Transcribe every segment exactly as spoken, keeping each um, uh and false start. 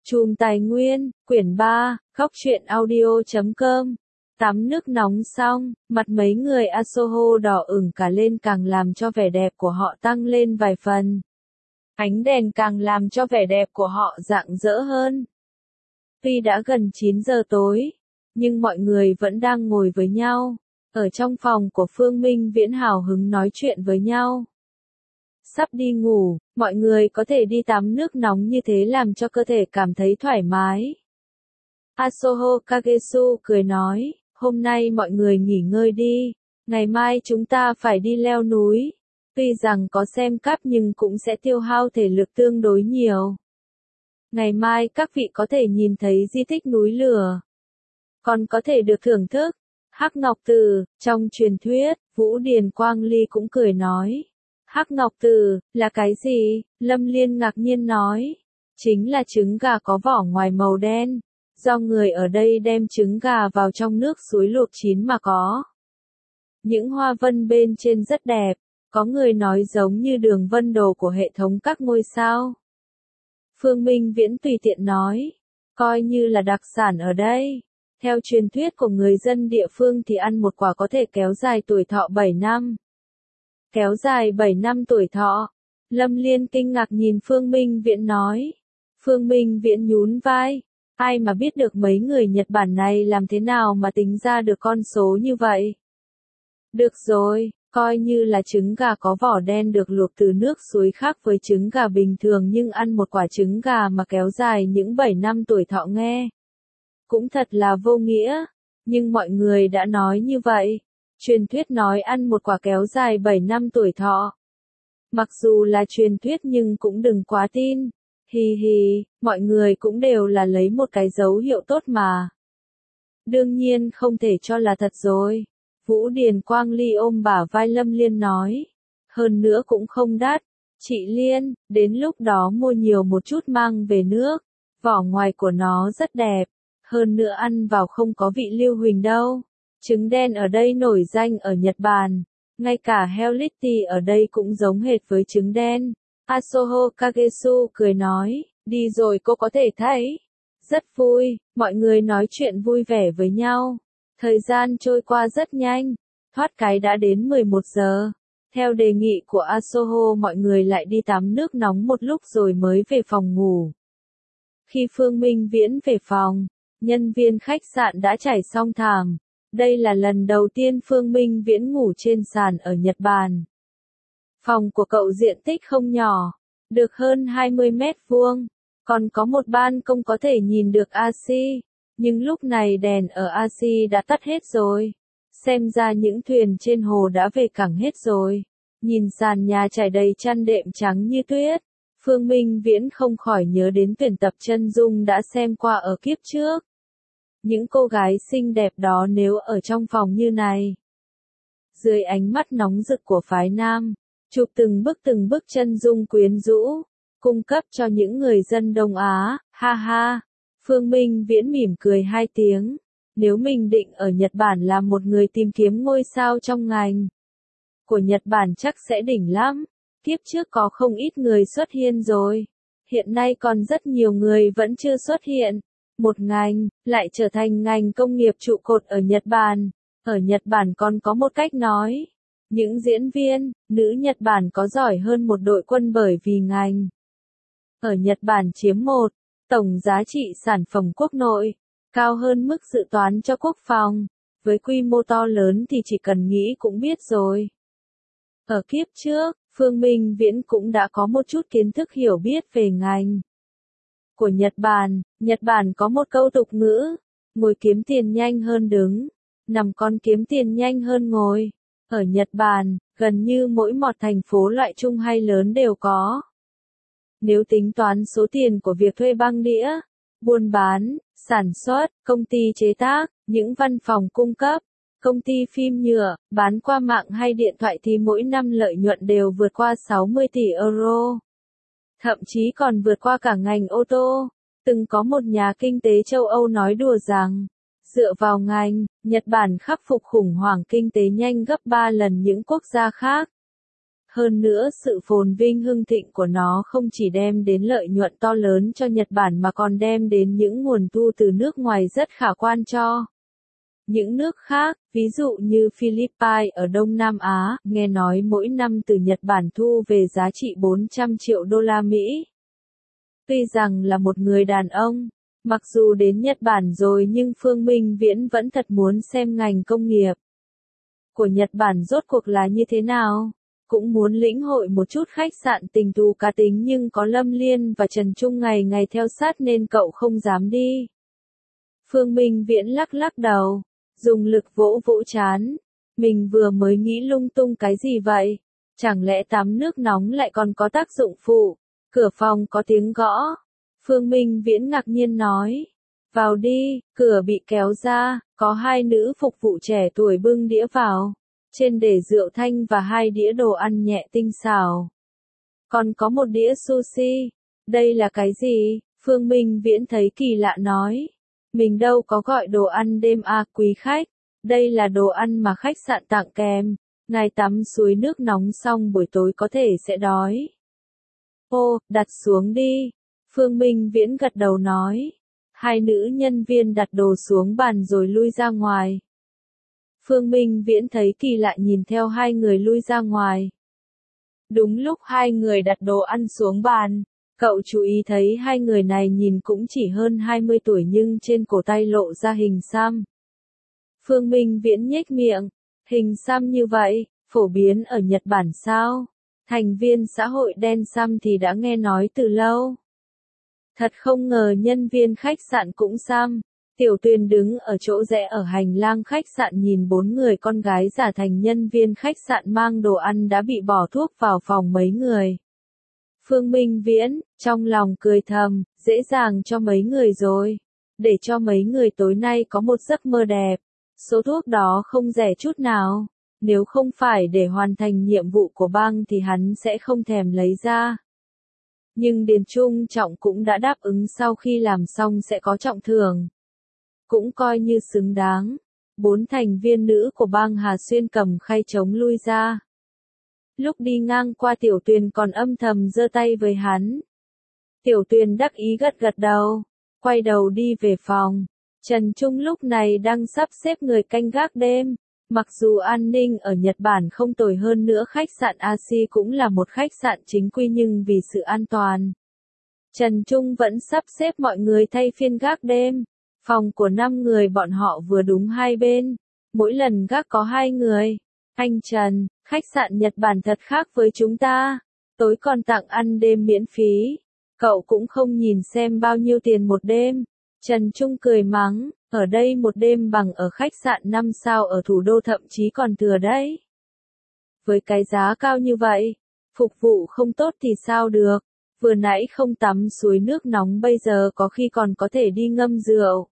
Chùm Tài Nguyên, quyển ba, góc truyện audio chấm com. Tắm nước nóng xong, mặt mấy người Asoho đỏ ửng cả lên càng làm cho vẻ đẹp của họ tăng lên vài phần. Ánh đèn càng làm cho vẻ đẹp của họ rạng rỡ hơn. Tuy đã gần chín giờ tối, nhưng mọi người vẫn đang ngồi với nhau, ở trong phòng của Phương Minh Viễn hào hứng nói chuyện với nhau. Sắp đi ngủ, mọi người có thể đi tắm nước nóng như thế làm cho cơ thể cảm thấy thoải mái. Asoho Kagesu cười nói, hôm nay mọi người nghỉ ngơi đi, ngày mai chúng ta phải đi leo núi. Tuy rằng có xem cáp nhưng cũng sẽ tiêu hao thể lực tương đối nhiều. Ngày mai các vị có thể nhìn thấy di tích núi lửa, còn có thể được thưởng thức Hắc Ngọc Từ. Trong truyền thuyết, Vũ Điền Quang Ly cũng cười nói, Hắc Ngọc Từ là cái gì? Lâm Liên ngạc nhiên nói, chính là trứng gà có vỏ ngoài màu đen, do người ở đây đem trứng gà vào trong nước suối luộc chín mà có. Những hoa vân bên trên rất đẹp, có người nói giống như đường vân đồ của hệ thống các ngôi sao. Phương Minh Viễn tùy tiện nói, coi như là đặc sản ở đây. Theo truyền thuyết của người dân địa phương thì ăn một quả có thể kéo dài tuổi thọ bảy năm. Kéo dài bảy năm tuổi thọ. Lâm Liên kinh ngạc nhìn Phương Minh Viễn nói. Phương Minh Viễn nhún vai. Ai mà biết được mấy người Nhật Bản này làm thế nào mà tính ra được con số như vậy. Được rồi, coi như là trứng gà có vỏ đen được luộc từ nước suối khác với trứng gà bình thường, nhưng ăn một quả trứng gà mà kéo dài những bảy năm tuổi thọ nghe cũng thật là vô nghĩa. Nhưng mọi người đã nói như vậy. Truyền thuyết nói ăn một quả kéo dài bảy năm tuổi thọ. Mặc dù là truyền thuyết nhưng cũng đừng quá tin. Hì hì, mọi người cũng đều là lấy một cái dấu hiệu tốt mà. Đương nhiên không thể cho là thật rồi. Vũ Điền Quang Ly ôm bả vai Lâm Liên nói. Hơn nữa cũng không đắt. Chị Liên, đến lúc đó mua nhiều một chút mang về nước. Vỏ ngoài của nó rất đẹp. Hơn nữa ăn vào không có vị lưu huỳnh đâu. Trứng đen ở đây nổi danh ở Nhật Bản. Ngay cả Hellitti ở đây cũng giống hệt với trứng đen. Asoho Kagesu cười nói, đi rồi cô có thể thấy. Rất vui, mọi người nói chuyện vui vẻ với nhau. Thời gian trôi qua rất nhanh. Thoát cái đã đến mười một giờ. Theo đề nghị của Asoho mọi người lại đi tắm nước nóng một lúc rồi mới về phòng ngủ. Khi Phương Minh Viễn về phòng, nhân viên khách sạn đã trải xong thảm. Đây là lần đầu tiên Phương Minh Viễn ngủ trên sàn ở Nhật Bản. Phòng của cậu diện tích không nhỏ, được hơn hai mươi mét vuông, còn có một ban công có thể nhìn được Ashi, nhưng lúc này đèn ở Ashi đã tắt hết rồi. Xem ra những thuyền trên hồ đã về cảng hết rồi. Nhìn sàn nhà trải đầy chăn đệm trắng như tuyết, Phương Minh Viễn không khỏi nhớ đến tuyển tập chân dung đã xem qua ở kiếp trước. Những cô gái xinh đẹp đó nếu ở trong phòng như này, dưới ánh mắt nóng rực của phái nam, chụp từng bức từng bức chân dung quyến rũ, cung cấp cho những người dân Đông Á, ha ha. Phương Minh Viễn mỉm cười hai tiếng, nếu mình định ở Nhật Bản làm một người tìm kiếm ngôi sao trong ngành của Nhật Bản chắc sẽ đỉnh lắm. Kiếp trước có không ít người xuất hiện rồi, hiện nay còn rất nhiều người vẫn chưa xuất hiện. Một ngành, lại trở thành ngành công nghiệp trụ cột ở Nhật Bản. Ở Nhật Bản còn có một cách nói, những diễn viên, nữ Nhật Bản có giỏi hơn một đội quân bởi vì ngành ở Nhật Bản chiếm một, tổng giá trị sản phẩm quốc nội, cao hơn mức dự toán cho quốc phòng. Với quy mô to lớn thì chỉ cần nghĩ cũng biết rồi. Ở kiếp trước, Phương Minh Viễn cũng đã có một chút kiến thức hiểu biết về ngành của Nhật Bản. Nhật Bản có một câu tục ngữ, ngồi kiếm tiền nhanh hơn đứng, nằm con kiếm tiền nhanh hơn ngồi. Ở Nhật Bản, gần như mỗi một thành phố loại trung hay lớn đều có. Nếu tính toán số tiền của việc thuê băng đĩa, buôn bán, sản xuất, công ty chế tác, những văn phòng cung cấp, công ty phim nhựa, bán qua mạng hay điện thoại thì mỗi năm lợi nhuận đều vượt qua sáu mươi tỷ euro. Thậm chí còn vượt qua cả ngành ô tô. Từng có một nhà kinh tế châu Âu nói đùa rằng, dựa vào ngành, Nhật Bản khắc phục khủng hoảng kinh tế nhanh gấp ba lần những quốc gia khác. Hơn nữa sự phồn vinh hưng thịnh của nó không chỉ đem đến lợi nhuận to lớn cho Nhật Bản mà còn đem đến những nguồn thu từ nước ngoài rất khả quan cho những nước khác, ví dụ như Philippines ở Đông Nam Á, nghe nói mỗi năm từ Nhật Bản thu về giá trị bốn trăm triệu đô la Mỹ. Tuy rằng là một người đàn ông, mặc dù đến Nhật Bản rồi nhưng Phương Minh Viễn vẫn thật muốn xem ngành công nghiệp của Nhật Bản rốt cuộc là như thế nào. Cũng muốn lĩnh hội một chút khách sạn tình thú cá tính nhưng có Lâm Liên và Trần Trung ngày ngày theo sát nên cậu không dám đi. Phương Minh Viễn lắc lắc đầu, dùng lực vỗ vỗ trán. Mình vừa mới nghĩ lung tung cái gì vậy? Chẳng lẽ tắm nước nóng lại còn có tác dụng phụ? Cửa phòng có tiếng gõ. Phương Minh Viễn ngạc nhiên nói. Vào đi, cửa bị kéo ra, có hai nữ phục vụ trẻ tuổi bưng đĩa vào. Trên để rượu thanh và hai đĩa đồ ăn nhẹ tinh xào. Còn có một đĩa sushi. Đây là cái gì? Phương Minh Viễn thấy kỳ lạ nói. Mình đâu có gọi đồ ăn đêm à quý khách. Đây là đồ ăn mà khách sạn tặng kèm. Ngài tắm suối nước nóng xong buổi tối có thể sẽ đói. Ô, đặt xuống đi. Phương Minh Viễn gật đầu nói. Hai nữ nhân viên đặt đồ xuống bàn rồi lui ra ngoài. Phương Minh Viễn thấy kỳ lạ nhìn theo hai người lui ra ngoài. Đúng lúc hai người đặt đồ ăn xuống bàn, cậu chú ý thấy hai người này nhìn cũng chỉ hơn hai mươi tuổi nhưng trên cổ tay lộ ra hình xăm. Phương Minh Viễn nhếch miệng, hình xăm như vậy, phổ biến ở Nhật Bản sao? Thành viên xã hội đen xăm thì đã nghe nói từ lâu. Thật không ngờ nhân viên khách sạn cũng xăm. Tiểu Tuyền đứng ở chỗ rẽ ở hành lang khách sạn nhìn bốn người con gái giả thành nhân viên khách sạn mang đồ ăn đã bị bỏ thuốc vào phòng mấy người. Phương Minh Viễn, trong lòng cười thầm, dễ dàng cho mấy người rồi. Để cho mấy người tối nay có một giấc mơ đẹp. Số thuốc đó không rẻ chút nào. Nếu không phải để hoàn thành nhiệm vụ của bang thì hắn sẽ không thèm lấy ra. Nhưng Điền Trung Trọng cũng đã đáp ứng sau khi làm xong sẽ có trọng thưởng. Cũng coi như xứng đáng. Bốn thành viên nữ của bang Hà Xuyên cầm khay trống lui ra. Lúc đi ngang qua Tiểu Tuyền còn âm thầm giơ tay với hắn. Tiểu Tuyền đắc ý gật gật đầu, quay đầu đi về phòng. Trần Trung lúc này đang sắp xếp người canh gác đêm. Mặc dù an ninh ở Nhật Bản không tồi hơn nữa khách sạn Asi cũng là một khách sạn chính quy nhưng vì sự an toàn. Trần Trung vẫn sắp xếp mọi người thay phiên gác đêm. Phòng của năm người bọn họ vừa đúng hai bên. Mỗi lần gác có hai người. Anh Trần, khách sạn Nhật Bản thật khác với chúng ta. Tối còn tặng ăn đêm miễn phí. Cậu cũng không nhìn xem bao nhiêu tiền một đêm. Trần Trung cười mắng, ở đây một đêm bằng ở khách sạn năm sao ở thủ đô thậm chí còn thừa đấy. Với cái giá cao như vậy, phục vụ không tốt thì sao được. Vừa nãy không tắm suối nước nóng bây giờ có khi còn có thể đi ngâm rượu.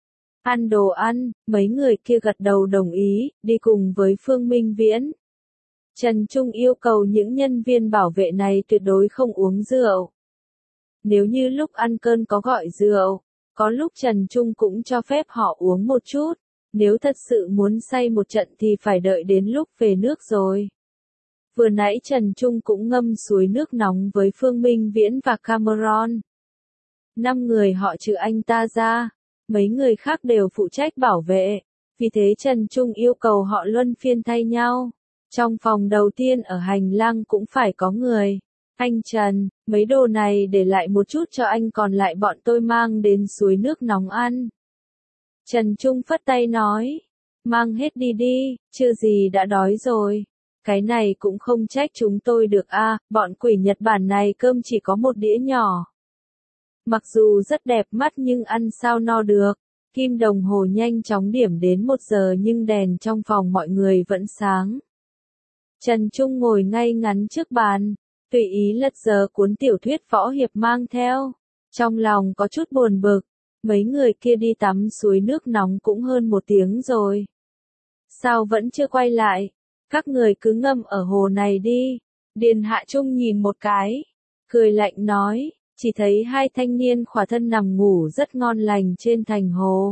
Ăn đồ ăn, mấy người kia gật đầu đồng ý, đi cùng với Phương Minh Viễn. Trần Trung yêu cầu những nhân viên bảo vệ này tuyệt đối không uống rượu. Nếu như lúc ăn cơm có gọi rượu, có lúc Trần Trung cũng cho phép họ uống một chút. Nếu thật sự muốn say một trận thì phải đợi đến lúc về nước rồi. Vừa nãy Trần Trung cũng ngâm suối nước nóng với Phương Minh Viễn và Cameron. Năm người họ trừ anh ta ra. Mấy người khác đều phụ trách bảo vệ, vì thế Trần Trung yêu cầu họ luân phiên thay nhau. Trong phòng đầu tiên ở hành lang cũng phải có người. Anh Trần, mấy đồ này để lại một chút cho anh còn lại bọn tôi mang đến suối nước nóng ăn. Trần Trung phất tay nói, mang hết đi đi, chưa gì đã đói rồi. Cái này cũng không trách chúng tôi được a, bọn quỷ Nhật Bản này cơm chỉ có một đĩa nhỏ. Mặc dù rất đẹp mắt nhưng ăn sao no được. Kim đồng hồ nhanh chóng điểm đến một giờ nhưng đèn trong phòng mọi người vẫn sáng. Trần Trung ngồi ngay ngắn trước bàn, tùy ý lật giờ cuốn tiểu thuyết võ hiệp mang theo. Trong lòng có chút buồn bực, mấy người kia đi tắm suối nước nóng cũng hơn một tiếng rồi. Sao vẫn chưa quay lại? Các người cứ ngâm ở hồ này đi. Điền Hạ Trung nhìn một cái, cười lạnh nói. Chỉ thấy hai thanh niên khỏa thân nằm ngủ rất ngon lành trên thành hồ.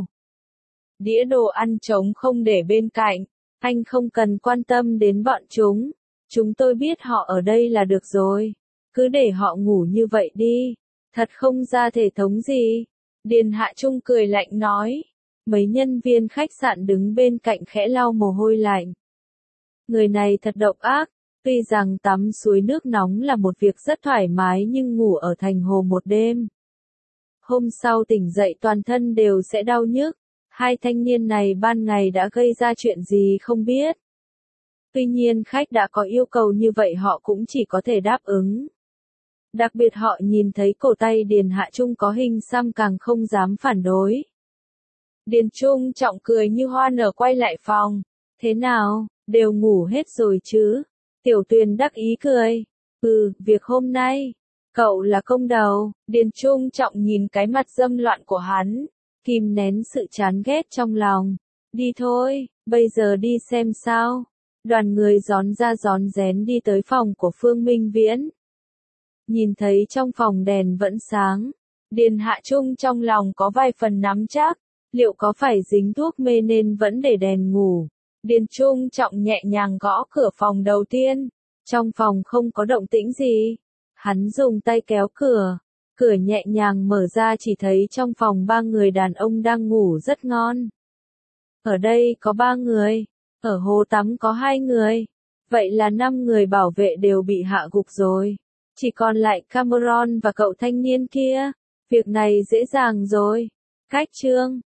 Đĩa đồ ăn trống không để bên cạnh, anh không cần quan tâm đến bọn chúng. Chúng tôi biết họ ở đây là được rồi. Cứ để họ ngủ như vậy đi. Thật không ra thể thống gì. Điền Hạ Trung cười lạnh nói. Mấy nhân viên khách sạn đứng bên cạnh khẽ lau mồ hôi lạnh. Người này thật độc ác. Tuy rằng tắm suối nước nóng là một việc rất thoải mái nhưng ngủ ở thành hồ một đêm. Hôm sau tỉnh dậy toàn thân đều sẽ đau nhức. Hai thanh niên này ban ngày đã gây ra chuyện gì không biết. Tuy nhiên khách đã có yêu cầu như vậy họ cũng chỉ có thể đáp ứng. Đặc biệt họ nhìn thấy cổ tay Điền Hạ Trung có hình xăm càng không dám phản đối. Điền Trung Trọng cười như hoa nở quay lại phòng. Thế nào, đều ngủ hết rồi chứ? Tiểu Tuyền đắc ý cười. Ừ, việc hôm nay, cậu là công đầu. Điền Trung Trọng nhìn cái mặt dâm loạn của hắn, kìm nén sự chán ghét trong lòng. Đi thôi, bây giờ đi xem sao. Đoàn người rón ra rón rén đi tới phòng của Phương Minh Viễn. Nhìn thấy trong phòng đèn vẫn sáng, Điền Hạ Trung trong lòng có vài phần nắm chắc, liệu có phải dính thuốc mê nên vẫn để đèn ngủ. Điền Trung Trọng nhẹ nhàng gõ cửa phòng đầu tiên, trong phòng không có động tĩnh gì. Hắn dùng tay kéo cửa, cửa nhẹ nhàng mở ra chỉ thấy trong phòng ba người đàn ông đang ngủ rất ngon. Ở đây có ba người, ở hồ tắm có hai người, vậy là năm người bảo vệ đều bị hạ gục rồi. Chỉ còn lại Cameron và cậu thanh niên kia, việc này dễ dàng rồi. Cách chương